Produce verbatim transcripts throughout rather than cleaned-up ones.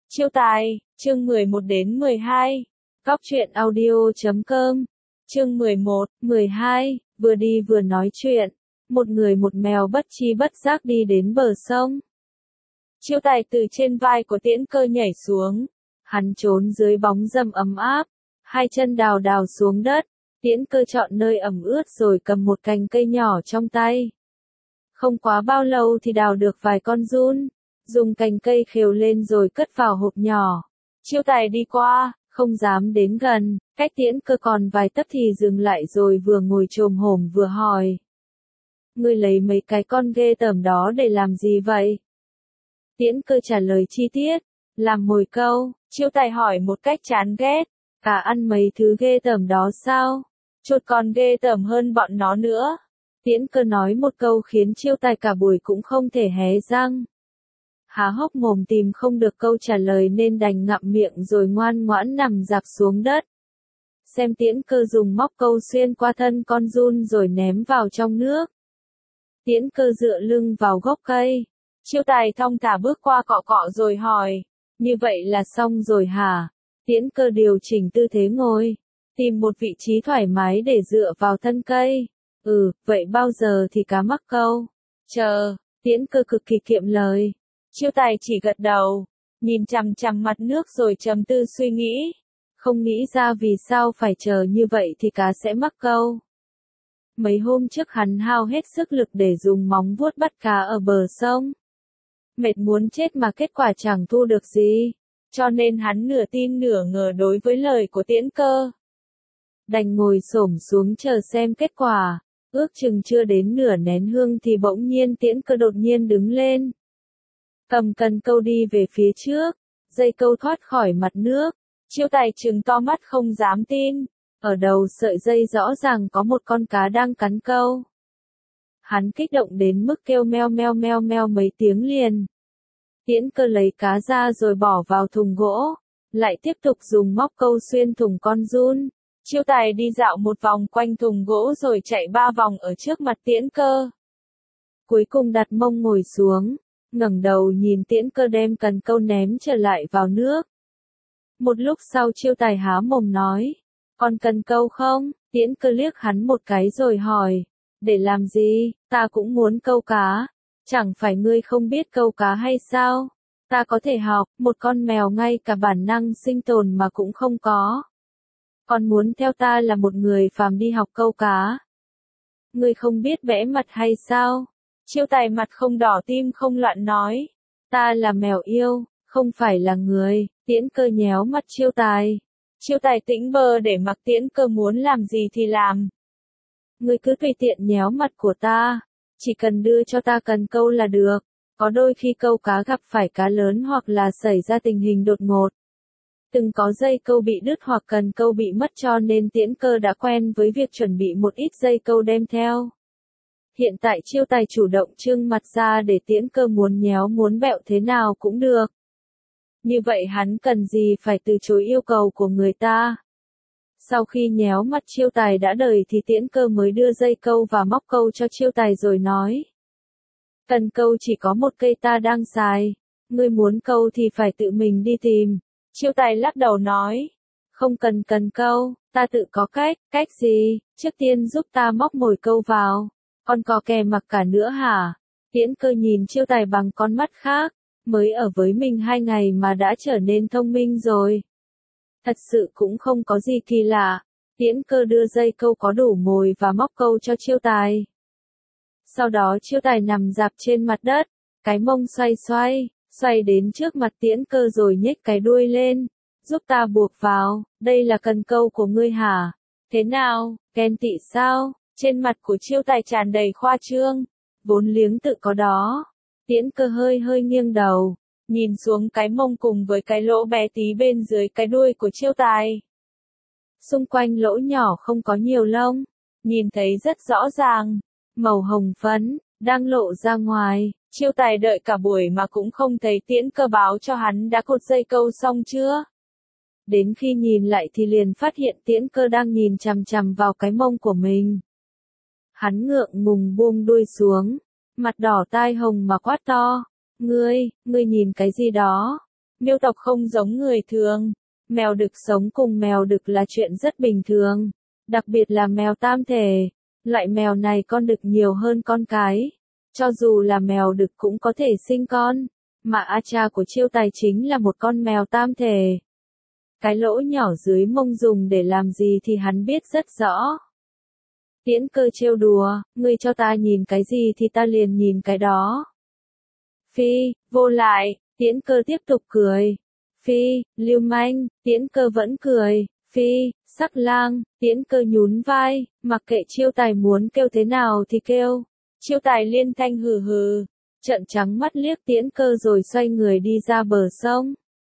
Chiêu tài, chương mười một đến mười hai. Cóc truyện audio chấm com. Chương mười một, mười hai, vừa đi vừa nói chuyện. Một người một mèo bất chi bất giác đi đến bờ sông. Chiêu tài từ trên vai của Tiễn Cơ nhảy xuống. Hắn trốn dưới bóng râm ấm áp. Hai chân đào đào xuống đất. Tiễn Cơ chọn nơi ẩm ướt rồi cầm một cành cây nhỏ trong tay. Không quá bao lâu thì đào được vài con giun. Dùng cành cây khều lên rồi cất vào hộp nhỏ. Chiêu tài đi qua, không dám đến gần, cách Tiễn Cơ còn vài tấc thì dừng lại rồi vừa ngồi chồm hổm vừa hỏi. Ngươi lấy mấy cái con ghê tởm đó để làm gì vậy? Tiễn Cơ trả lời chi tiết, làm mồi câu. Chiêu tài hỏi một cách chán ghét, cả ăn mấy thứ ghê tởm đó sao? Chuột còn ghê tởm hơn bọn nó nữa. Tiễn Cơ nói một câu khiến chiêu tài cả buổi cũng không thể hé răng. Há hốc mồm tìm không được câu trả lời nên đành ngậm miệng rồi ngoan ngoãn nằm rạp xuống đất. Xem Tiễn Cơ dùng móc câu xuyên qua thân con giun rồi ném vào trong nước. Tiễn Cơ dựa lưng vào gốc cây. Chiêu tài thong thả bước qua cọ cọ rồi hỏi, như vậy là xong rồi hả? Tiễn Cơ điều chỉnh tư thế ngồi, tìm một vị trí thoải mái để dựa vào thân cây. Ừ, vậy bao giờ thì cá mắc câu? Chờ, Tiễn Cơ cực kỳ kiệm lời. Chiêu tài chỉ gật đầu, nhìn chằm chằm mặt nước rồi trầm tư suy nghĩ. Không nghĩ ra vì sao phải chờ như vậy thì cá sẽ mắc câu. Mấy hôm trước hắn hao hết sức lực để dùng móng vuốt bắt cá ở bờ sông. Mệt muốn chết mà kết quả chẳng thu được gì. Cho nên hắn nửa tin nửa ngờ đối với lời của Tiễn Cơ. Đành ngồi xổm xuống chờ xem kết quả. Ước chừng chưa đến nửa nén hương thì bỗng nhiên Tiễn Cơ đột nhiên đứng lên. Cầm cần câu đi về phía trước, dây câu thoát khỏi mặt nước. Chiêu tài trừng to mắt không dám tin, ở đầu sợi dây rõ ràng có một con cá đang cắn câu. Hắn kích động đến mức kêu meo meo meo meo mấy tiếng liền. Tiễn Cơ lấy cá ra rồi bỏ vào thùng gỗ, lại tiếp tục dùng móc câu xuyên thùng con giun. Chiêu tài đi dạo một vòng quanh thùng gỗ rồi chạy ba vòng ở trước mặt Tiễn Cơ. Cuối cùng đặt mông ngồi xuống. Ngẩng đầu nhìn Tiễn Cơ đem cần câu ném trở lại vào nước. Một lúc sau chiêu tài há mồm nói, còn cần câu không? Tiễn Cơ liếc hắn một cái rồi hỏi, để làm gì? Ta cũng muốn câu cá. Chẳng phải ngươi không biết câu cá hay sao? Ta có thể học, một con mèo ngay cả bản năng sinh tồn mà cũng không có. Còn muốn theo ta là một người phàm đi học câu cá. Ngươi không biết bẽ mặt hay sao? Chiêu tài mặt không đỏ tim không loạn nói. Ta là mèo yêu, không phải là người. Tiễn Cơ nhéo mặt chiêu tài. Chiêu tài tĩnh bơ để mặc Tiễn Cơ muốn làm gì thì làm. Ngươi cứ tùy tiện nhéo mặt của ta. Chỉ cần đưa cho ta cần câu là được. Có đôi khi câu cá gặp phải cá lớn hoặc là xảy ra tình hình đột ngột. Từng có dây câu bị đứt hoặc cần câu bị mất cho nên Tiễn Cơ đã quen với việc chuẩn bị một ít dây câu đem theo. Hiện tại chiêu tài chủ động trưng mặt ra để Tiễn Cơ muốn nhéo muốn bẹo thế nào cũng được. Như vậy hắn cần gì phải từ chối yêu cầu của người ta. Sau khi nhéo mặt chiêu tài đã đời thì Tiễn Cơ mới đưa dây câu và móc câu cho chiêu tài rồi nói. Cần câu chỉ có một cây ta đang xài. Ngươi muốn câu thì phải tự mình đi tìm. Chiêu tài lắc đầu nói. Không cần cần câu, ta tự có cách. Cách gì? Trước tiên giúp ta móc mồi câu vào. Con cò kè mặc cả nữa hả? Tiễn Cơ nhìn chiêu tài bằng con mắt khác, mới ở với mình hai ngày mà đã trở nên thông minh rồi. Thật sự cũng không có gì kỳ lạ. Tiễn Cơ đưa dây câu có đủ mồi và móc câu cho chiêu tài. Sau đó chiêu tài nằm rạp trên mặt đất, cái mông xoay xoay, xoay đến trước mặt Tiễn Cơ rồi nhếch cái đuôi lên. Giúp ta buộc vào, đây là cần câu của ngươi hả? Thế nào, ghen tị sao? Trên mặt của chiêu tài tràn đầy khoa trương, vốn liếng tự có đó. Tiễn Cơ hơi hơi nghiêng đầu, nhìn xuống cái mông cùng với cái lỗ bé tí bên dưới cái đuôi của chiêu tài. Xung quanh lỗ nhỏ không có nhiều lông, nhìn thấy rất rõ ràng, màu hồng phấn, đang lộ ra ngoài. Chiêu tài đợi cả buổi mà cũng không thấy Tiễn Cơ báo cho hắn đã cột dây câu xong chưa. Đến khi nhìn lại thì liền phát hiện Tiễn Cơ đang nhìn chằm chằm vào cái mông của mình. Hắn ngượng ngùng buông đuôi xuống, mặt đỏ tai hồng mà quát to. Ngươi, ngươi nhìn cái gì đó? Miêu tộc không giống người thường. Mèo đực sống cùng mèo đực là chuyện rất bình thường. Đặc biệt là mèo tam thể. Loại mèo này con đực nhiều hơn con cái. Cho dù là mèo đực cũng có thể sinh con. Mà A cha của Chiêu Tài chính là một con mèo tam thể. Cái lỗ nhỏ dưới mông dùng để làm gì thì hắn biết rất rõ. Tiễn Cơ trêu đùa, ngươi cho ta nhìn cái gì thì ta liền nhìn cái đó. Phi, vô lại, Tiễn Cơ tiếp tục cười. Phi, lưu manh, Tiễn Cơ vẫn cười. Phi, sắc lang, Tiễn Cơ nhún vai, mặc kệ Chiêu Tài muốn kêu thế nào thì kêu. Chiêu Tài liên thanh hừ hừ, trợn trắng mắt liếc Tiễn Cơ rồi xoay người đi ra bờ sông.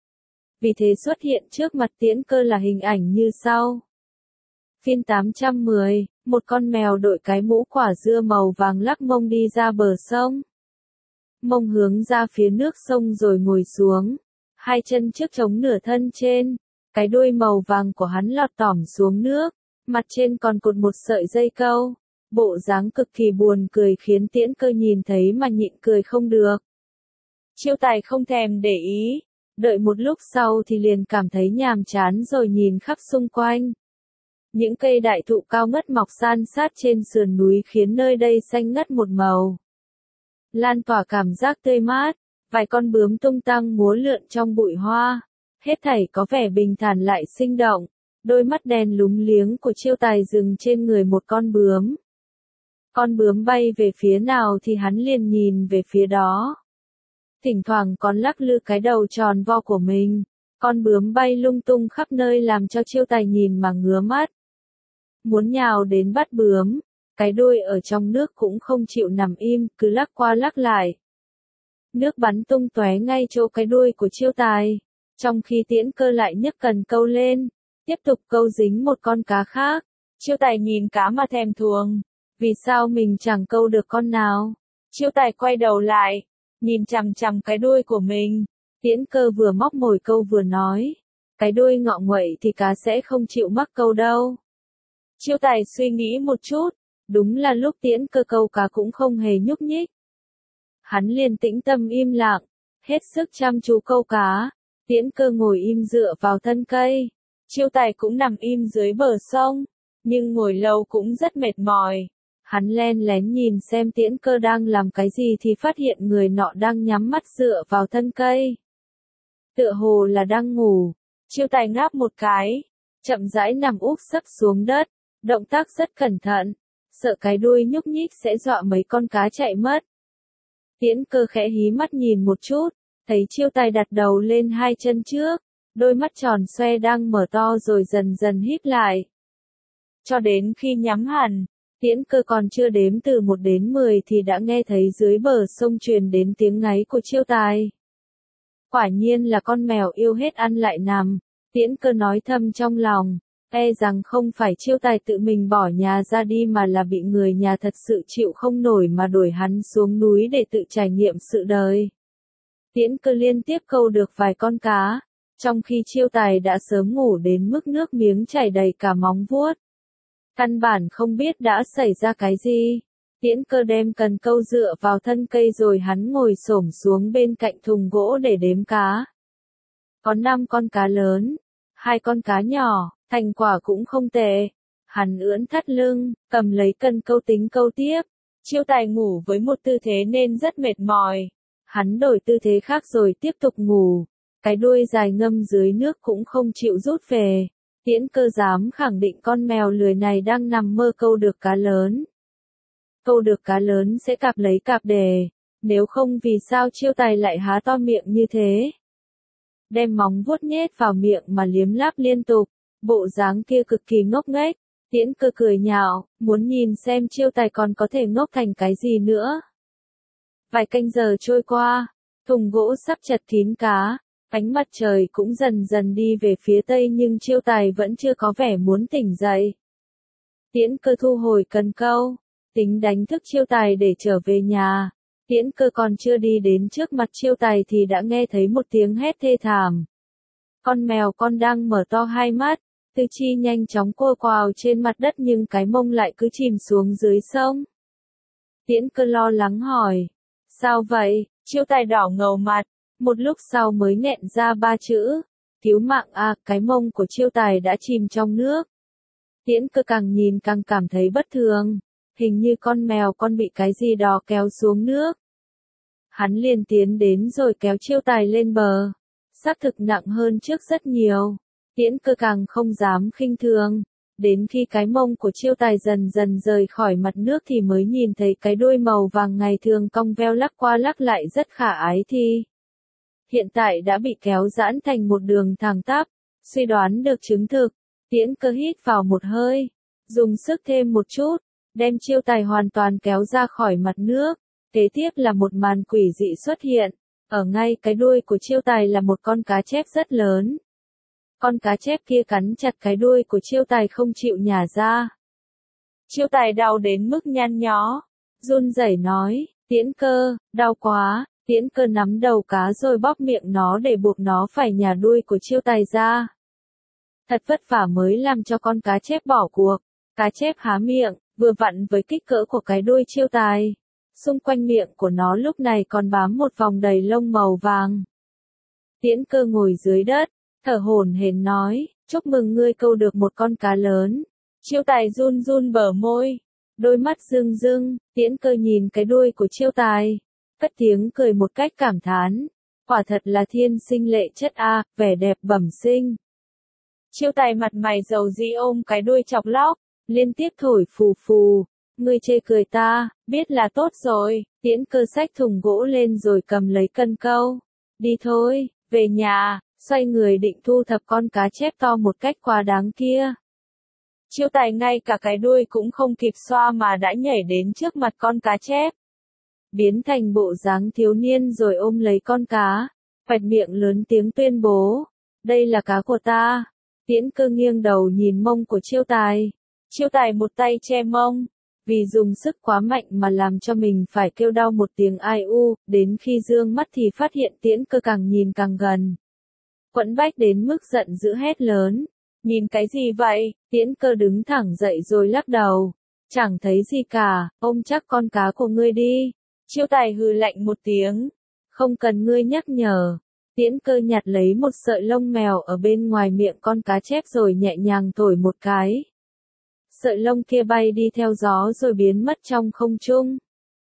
Vì thế xuất hiện trước mặt Tiễn Cơ là hình ảnh như sau. Phiên tám trăm mười, một con mèo đội cái mũ quả dưa màu vàng lắc mông đi ra bờ sông. Mông hướng ra phía nước sông rồi ngồi xuống. Hai chân trước chống nửa thân trên. Cái đuôi màu vàng của hắn lọt tỏm xuống nước. Mặt trên còn cột một sợi dây câu. Bộ dáng cực kỳ buồn cười khiến Tiễn Cơ nhìn thấy mà nhịn cười không được. Chiêu Tài không thèm để ý. Đợi một lúc sau thì liền cảm thấy nhàm chán rồi nhìn khắp xung quanh. Những cây đại thụ cao ngất mọc san sát trên sườn núi khiến nơi đây xanh ngắt một màu. Lan tỏa cảm giác tươi mát, vài con bướm tung tăng múa lượn trong bụi hoa. Hết thảy có vẻ bình thản lại sinh động. Đôi mắt đen lúng liếng của Chiêu Tài dừng trên người một con bướm. Con bướm bay về phía nào thì hắn liền nhìn về phía đó. Thỉnh thoảng còn lắc lư cái đầu tròn vo của mình. Con bướm bay lung tung khắp nơi làm cho Chiêu Tài nhìn mà ngứa mắt. Muốn nhào đến bắt bướm, cái đuôi ở trong nước cũng không chịu nằm im, cứ lắc qua lắc lại. Nước bắn tung tóe ngay chỗ cái đuôi của Chiêu Tài, trong khi Tiễn Cơ lại nhấc cần câu lên, tiếp tục câu dính một con cá khác. Chiêu Tài nhìn cá mà thèm thuồng, vì sao mình chẳng câu được con nào? Chiêu Tài quay đầu lại, nhìn chằm chằm cái đuôi của mình. Tiễn Cơ vừa móc mồi câu vừa nói, cái đuôi ngọ nguậy thì cá sẽ không chịu mắc câu đâu. Chiêu Tài suy nghĩ một chút, đúng là lúc Tiễn Cơ câu cá cũng không hề nhúc nhích. Hắn liền tĩnh tâm im lặng, hết sức chăm chú câu cá. Tiễn Cơ ngồi im dựa vào thân cây. Chiêu Tài cũng nằm im dưới bờ sông, nhưng ngồi lâu cũng rất mệt mỏi. Hắn len lén nhìn xem Tiễn Cơ đang làm cái gì thì phát hiện người nọ đang nhắm mắt dựa vào thân cây. Tựa hồ là đang ngủ. Chiêu Tài ngáp một cái, chậm rãi nằm úp sấp xuống đất, động tác rất cẩn thận, sợ cái đuôi nhúc nhích sẽ dọa mấy con cá chạy mất. Tiễn Cơ khẽ hí mắt nhìn một chút, thấy Chiêu Tài đặt đầu lên hai chân trước, đôi mắt tròn xoe đang mở to rồi dần dần híp lại. Cho đến khi nhắm hẳn, Tiễn Cơ còn chưa đếm từ một đến mười thì đã nghe thấy dưới bờ sông truyền đến tiếng ngáy của Chiêu Tài. Quả nhiên là con mèo yêu hết ăn lại nằm, Tiễn Cơ nói thầm trong lòng, e rằng không phải Chiêu Tài tự mình bỏ nhà ra đi mà là bị người nhà thật sự chịu không nổi mà đuổi hắn xuống núi để tự trải nghiệm sự đời. Tiễn Cơ liên tiếp câu được vài con cá, trong khi Chiêu Tài đã sớm ngủ đến mức nước miếng chảy đầy cả móng vuốt. Căn bản không biết đã xảy ra cái gì. Tiễn Cơ đem cần câu dựa vào thân cây rồi hắn ngồi xổm xuống bên cạnh thùng gỗ để đếm cá. Có năm con cá lớn, hai con cá nhỏ, thành quả cũng không tệ. Hắn ưỡn thắt lưng, cầm lấy cần câu tính câu tiếp. Chiêu Tài ngủ với một tư thế nên rất mệt mỏi. Hắn đổi tư thế khác rồi tiếp tục ngủ. Cái đuôi dài ngâm dưới nước cũng không chịu rút về. Tiễn Cơ dám khẳng định con mèo lười này đang nằm mơ câu được cá lớn. Câu được cá lớn sẽ cạp lấy cạp đề, nếu không vì sao Chiêu Tài lại há to miệng như thế. Đem móng vuốt nhét vào miệng mà liếm láp liên tục, bộ dáng kia cực kỳ ngốc nghếch. Tiễn Cơ cười nhạo, muốn nhìn xem Chiêu Tài còn có thể ngốc thành cái gì nữa. Vài canh giờ trôi qua, thùng gỗ sắp chật kín cá. Ánh mặt trời cũng dần dần đi về phía tây nhưng Chiêu Tài vẫn chưa có vẻ muốn tỉnh dậy. Tiễn Cơ thu hồi cần câu, tính đánh thức Chiêu Tài để trở về nhà. Tiễn Cơ còn chưa đi đến trước mặt Chiêu Tài thì đã nghe thấy một tiếng hét thê thảm. Con mèo con đang mở to hai mắt, tư chi nhanh chóng cua quào trên mặt đất nhưng cái mông lại cứ chìm xuống dưới sông. Tiễn Cơ lo lắng hỏi, sao vậy? Chiêu Tài đỏ ngầu mặt, một lúc sau mới nghẹn ra ba chữ. Cứu mạng a, cái mông của Chiêu Tài đã chìm trong nước. Tiễn Cơ càng nhìn càng cảm thấy bất thường, hình như con mèo con bị cái gì đó kéo xuống nước. Hắn liền tiến đến rồi kéo Chiêu Tài lên bờ. Xác thực nặng hơn trước rất nhiều. Tiễn Cơ càng không dám khinh thường. Đến khi cái mông của Chiêu Tài dần dần rời khỏi mặt nước thì mới nhìn thấy cái đuôi màu vàng ngày thường cong veo lắc qua lắc lại rất khả ái thì. Hiện tại đã bị kéo giãn thành một đường thẳng tắp, suy đoán được chứng thực. Tiễn Cơ hít vào một hơi, dùng sức thêm một chút, đem Chiêu Tài hoàn toàn kéo ra khỏi mặt nước. Kế tiếp là một màn quỷ dị xuất hiện, ở ngay cái đuôi của Chiêu Tài là một con cá chép rất lớn. Con cá chép kia cắn chặt cái đuôi của Chiêu Tài không chịu nhả ra. Chiêu Tài đau đến mức nhăn nhó, run rẩy nói, Tiễn Cơ, đau quá. Tiễn Cơ nắm đầu cá rồi bóp miệng nó để buộc nó phải nhả đuôi của Chiêu Tài ra. Thật vất vả mới làm cho con cá chép bỏ cuộc. Cá chép há miệng, vừa vặn với kích cỡ của cái đuôi Chiêu Tài. Xung quanh miệng của nó lúc này còn bám một vòng đầy lông màu vàng. Tiễn Cơ ngồi dưới đất, thở hổn hển nói, chúc mừng ngươi câu được một con cá lớn. Chiêu Tài run run bờ môi, đôi mắt rưng rưng. Tiễn Cơ nhìn cái đuôi của Chiêu Tài, cất tiếng cười một cách cảm thán, quả thật là thiên sinh lệ chất a, vẻ đẹp bẩm sinh. Chiêu Tài mặt mày dầu dĩ ôm cái đuôi chọc lóc, liên tiếp thổi phù phù, ngươi chê cười ta, biết là tốt rồi. Tiễn Cơ xách thùng gỗ lên rồi cầm lấy cân câu, đi thôi, về nhà. Xoay người định thu thập con cá chép to một cách quá đáng kia. Chiêu Tài ngay cả cái đuôi cũng không kịp xoa mà đã nhảy đến trước mặt con cá chép. Biến thành bộ dáng thiếu niên rồi ôm lấy con cá, vạch miệng lớn tiếng tuyên bố, đây là cá của ta. Tiễn Cơ nghiêng đầu nhìn mông của Chiêu Tài. Chiêu Tài một tay che mông, vì dùng sức quá mạnh mà làm cho mình phải kêu đau một tiếng ai u, đến khi dương mắt thì phát hiện Tiễn Cơ càng nhìn càng gần. Quẫn bách đến mức giận dữ hét lớn, nhìn cái gì vậy? Tiễn Cơ đứng thẳng dậy rồi lắc đầu, chẳng thấy gì cả, ôm chắc con cá của ngươi đi. Chiêu Tài hừ lạnh một tiếng, không cần ngươi nhắc nhở. Tiễn Cơ nhặt lấy một sợi lông mèo ở bên ngoài miệng con cá chép rồi nhẹ nhàng thổi một cái. Sợi lông kia bay đi theo gió rồi biến mất trong không trung.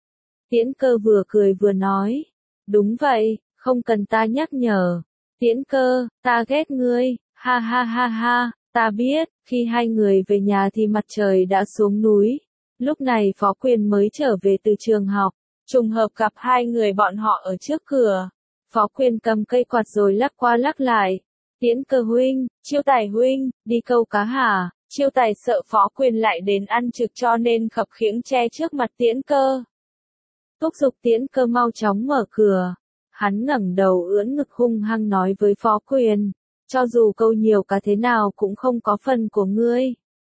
Tiễn Cơ vừa cười vừa nói, đúng vậy, không cần ta nhắc nhở. Tiễn Cơ, ta ghét ngươi, ha ha ha ha, ta biết. Khi hai người về nhà thì mặt trời đã xuống núi. Lúc này Phó Quyền mới trở về từ trường học, trùng hợp gặp hai người bọn họ ở trước cửa. Phó Quyền cầm cây quạt rồi lắc qua lắc lại. Tiễn Cơ huynh, Chiêu Tài huynh, đi câu cá hả? Chiêu Tài sợ Phó Quyền lại đến ăn trực cho nên khập khiễng che trước mặt Tiễn Cơ. Thúc giục Tiễn Cơ mau chóng mở cửa. Hắn ngẩng đầu ưỡn ngực hung hăng nói với Phó Quyền, cho dù câu nhiều cá thế nào cũng không có phần của ngươi.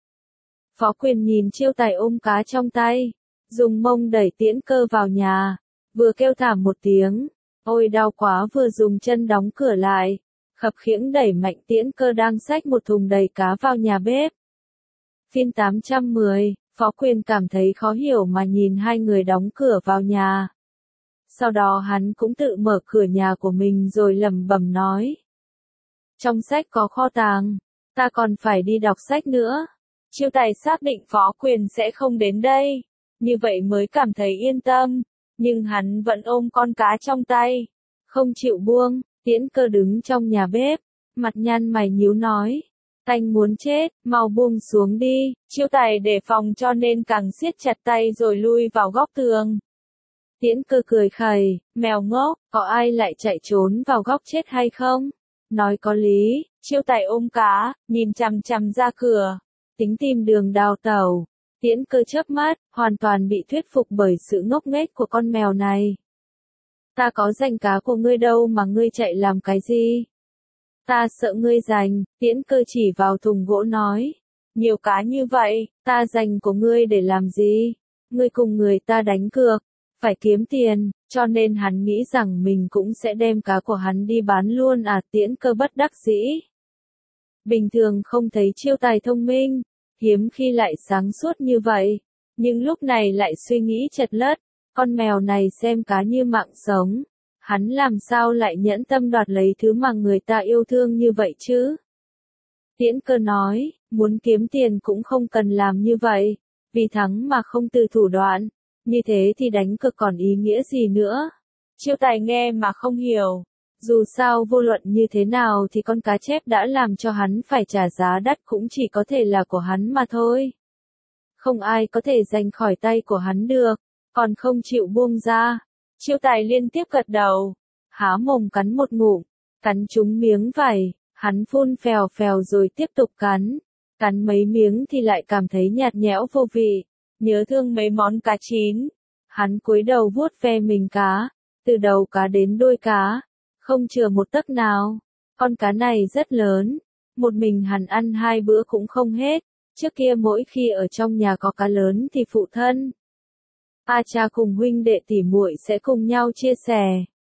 Phó Quyền nhìn Chiêu Tài ôm cá trong tay, dùng mông đẩy Tiễn Cơ vào nhà, vừa kêu thảm một tiếng, ôi đau quá, vừa dùng chân đóng cửa lại, khập khiễng đẩy mạnh Tiễn Cơ đang xách một thùng đầy cá vào nhà bếp. Phiên tám trăm mười, Phó Quyền cảm thấy khó hiểu mà nhìn hai người đóng cửa vào nhà. Sau đó hắn cũng tự mở cửa nhà của mình rồi lẩm bẩm nói. Trong sách có kho tàng, ta còn phải đi đọc sách nữa. Chiêu Tài xác định Phó Quyền sẽ không đến đây, như vậy mới cảm thấy yên tâm, nhưng hắn vẫn ôm con cá trong tay, không chịu buông. Tiễn Cơ đứng trong nhà bếp, mặt nhăn mày nhíu nói, tanh muốn chết, mau buông xuống đi. Chiêu Tài đề phòng cho nên càng siết chặt tay rồi lui vào góc tường. Tiễn Cơ cười khẩy, mèo ngốc, có ai lại chạy trốn vào góc chết hay không? Nói có lý. Chiêu Tài ôm cá, nhìn chằm chằm ra cửa, tính tìm đường đào tẩu. Tiễn Cơ chớp mắt, hoàn toàn bị thuyết phục bởi sự ngốc nghếch của con mèo này. Ta có giành cá của ngươi đâu mà ngươi chạy làm cái gì? Ta sợ ngươi giành. Tiễn Cơ chỉ vào thùng gỗ nói, nhiều cá như vậy, ta giành của ngươi để làm gì? Ngươi cùng người ta đánh cược, phải kiếm tiền, cho nên hắn nghĩ rằng mình cũng sẽ đem cá của hắn đi bán luôn à. Tiễn Cơ bất đắc dĩ. Bình thường không thấy Chiêu Tài thông minh, hiếm khi lại sáng suốt như vậy, nhưng lúc này lại suy nghĩ chật lất, con mèo này xem cá như mạng sống, Hắn làm sao lại nhẫn tâm đoạt lấy thứ mà người ta yêu thương như vậy chứ? Tiễn Cơ nói, muốn kiếm tiền cũng không cần làm như vậy, vì thắng mà không từ thủ đoạn, như thế thì đánh cược còn ý nghĩa gì nữa? Chiêu Tài nghe mà không hiểu, dù sao vô luận như thế nào thì con cá chép đã làm cho hắn phải trả giá đắt cũng chỉ có thể là của hắn mà thôi. Không ai có thể giành khỏi tay của hắn được, còn không chịu buông ra. Chiêu Tài liên tiếp gật đầu, há mồm cắn một ngụm, cắn trúng miếng vải, hắn phun phèo phèo rồi tiếp tục cắn. Cắn mấy miếng thì lại cảm thấy nhạt nhẽo vô vị, nhớ thương mấy món cá chín. Hắn cúi đầu vuốt ve mình cá, từ đầu cá đến đuôi cá, không chừa một tấc nào. Con cá này rất lớn, một mình hắn ăn hai bữa cũng không hết. Trước kia mỗi khi ở trong nhà có cá lớn thì phụ thân, A cha cùng huynh đệ tỉ muội sẽ cùng nhau chia sẻ.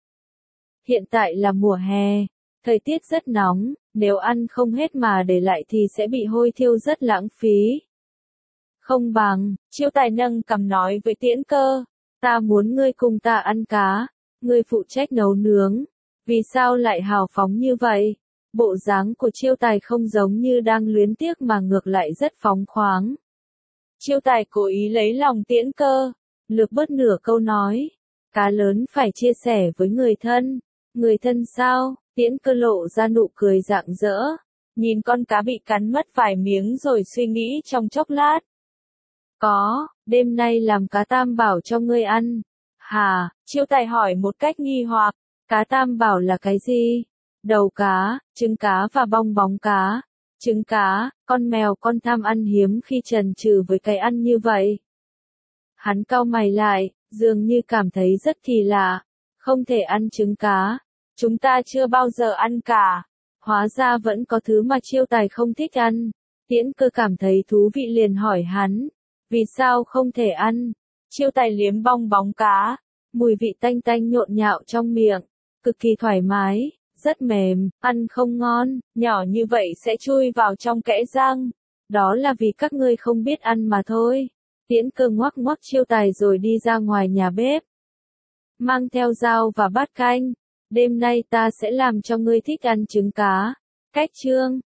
Hiện tại là mùa hè, thời tiết rất nóng, nếu ăn không hết mà để lại thì sẽ bị hôi thiêu rất lãng phí. Không bằng, Chiêu Tài nâng cằm nói với Tiễn Cơ, ta muốn ngươi cùng ta ăn cá, ngươi phụ trách nấu nướng. Vì sao lại hào phóng như vậy? Bộ dáng của Chiêu Tài không giống như đang luyến tiếc mà ngược lại rất phóng khoáng. Chiêu Tài cố ý lấy lòng Tiễn Cơ, lược bớt nửa câu nói, cá lớn phải chia sẻ với người thân. Người thân sao? Tiễn Cơ lộ ra nụ cười rạng rỡ, nhìn con cá bị cắn mất vài miếng rồi suy nghĩ trong chốc lát. Có, đêm nay làm cá tam bảo cho ngươi ăn. Hà, Chiêu Tài hỏi một cách nghi hoặc, cá tam bảo là cái gì? Đầu cá, trứng cá và bong bóng cá. Trứng cá, con mèo con tham ăn hiếm khi chần chừ với cái ăn như vậy. Hắn cau mày lại, dường như cảm thấy rất kỳ lạ. Không thể ăn trứng cá. Chúng ta chưa bao giờ ăn cả. Hóa ra vẫn có thứ mà Chiêu Tài không thích ăn. Tiễn Cơ cảm thấy thú vị liền hỏi hắn. Vì sao không thể ăn? Chiêu Tài liếm bong bóng cá. Mùi vị tanh tanh nhộn nhạo trong miệng. Cực kỳ thoải mái, rất mềm, ăn không ngon, nhỏ như vậy sẽ chui vào trong kẽ răng. Đó là vì các ngươi không biết ăn mà thôi. Tiễn Cơ ngoắc ngoắc Chiêu Tài rồi đi ra ngoài nhà bếp. Mang theo dao và bát canh. Đêm nay ta sẽ làm cho ngươi thích ăn trứng cá. Cách chương